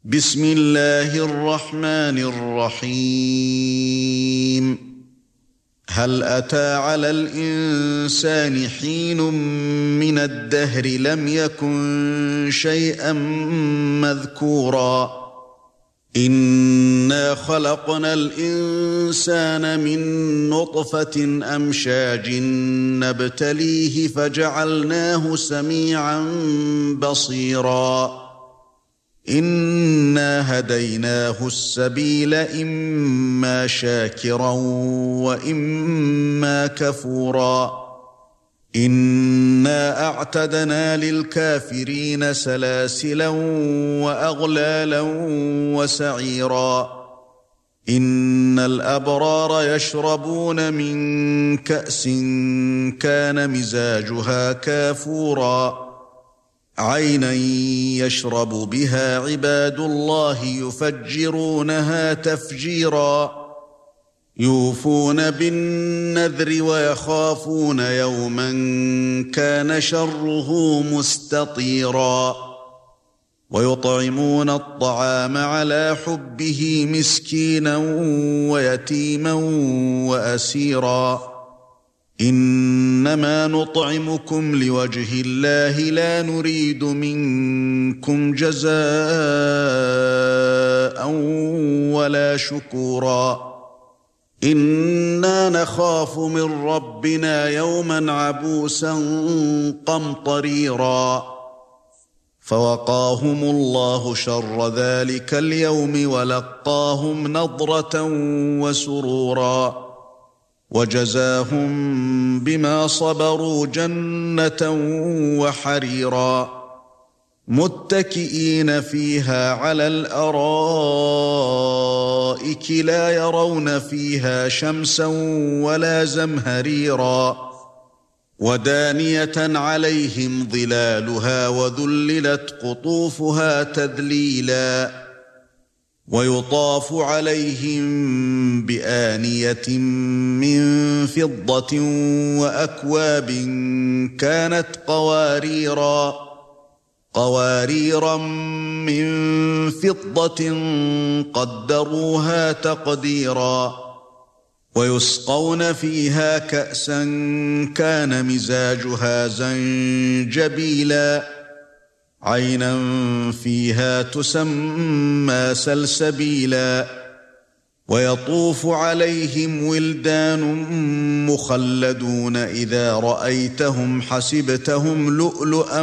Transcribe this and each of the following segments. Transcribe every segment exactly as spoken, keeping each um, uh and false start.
بسم الله الرحمن الرحيم هل أتى على الإنسان حين من الدهر لم يكن شيئا مذكورا إنا خلقنا الإنسان من نطفة أمشاج نبتليه فجعلناه سميعا بصيرا إنا هديناه السبيل إما شاكرا وإما كفورا إنا أعتدنا للكافرين سلاسلا وأغلالا وسعيرا إن الأبرار يشربون من كأس كان مزاجها كافورا عينا يشرب بها عباد الله يفجرونها تفجيرا يوفون بالنذر ويخافون يوما كان شره مستطيرا ويطعمون الطعام على حبه مسكينا ويتيما وأسيرا إنما نطعمكم لوجه الله لا نريد منكم جزاء ولا شكورا إنا نخاف من ربنا يوما عبوسا قمطريرا فوقاهم الله شر ذلك اليوم ولقاهم نضرة وسرورا وجزاهم بما صبروا جنة وحريرا متكئين فيها على الأرائك لا يرون فيها شمسا ولا زمهريرا ودانية عليهم ظلالها وذللت قطوفها تذليلا ويطاف عليهم بآنية من فضة وأكواب كانت قواريرا قواريرا من فضة قدروها تقديرا ويسقون فيها كأسا كان مزاجها زنجبيلا عينا فيها تسمى سلسبيلا ويطوف عليهم ولدان مخلدون إذا رأيتهم حسبتهم لؤلؤا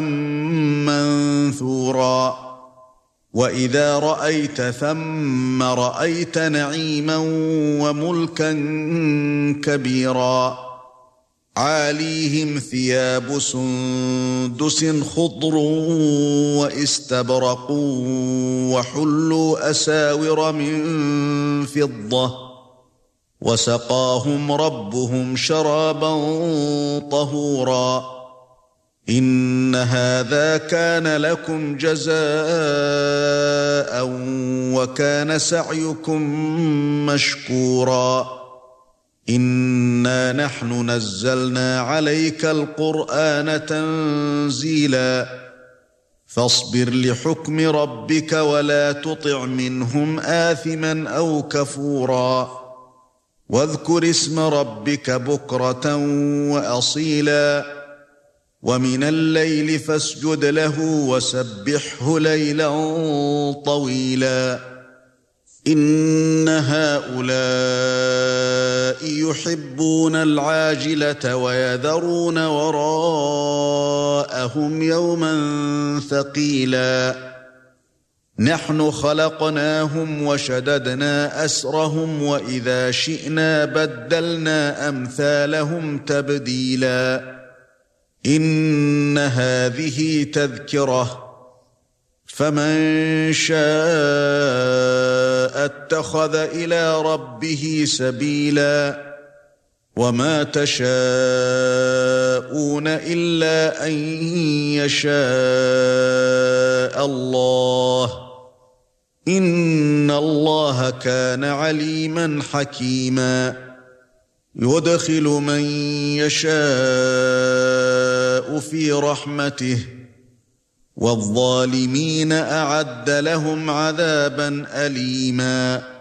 منثورا وإذا رأيت ثم رأيت نعيما وملكا كبيرا عاليهم ثياب سندس خضر واستبرق وحلوا أساور من فضة وسقاهم ربهم شرابا طهورا إن هذا كان لكم جزاء وكان سعيكم مشكورا إنا نحن نزلنا عليك القرآن تنزيلا فاصبر لحكم ربك ولا تطع منهم آثما أو كفورا واذكر اسم ربك بكرة وأصيلا ومن الليل فاسجد له وسبحه ليلا طويلا إن هؤلاء يحبون العاجلة ويذرون وراءهم يوما ثقيلا نحن خلقناهم وشددنا أسرهم وإذا شئنا بدلنا أمثالهم تبديلا إن هذه تذكرة فمن شاء اتخذ إلى ربه سبيلا وما تشاءون إلا أن يشاء الله إن الله كان عليما حكيما يدخل من يشاء في رحمته وَالظَّالِمِينَ أَعَدَّ لَهُمْ عَذَابًا أَلِيمًا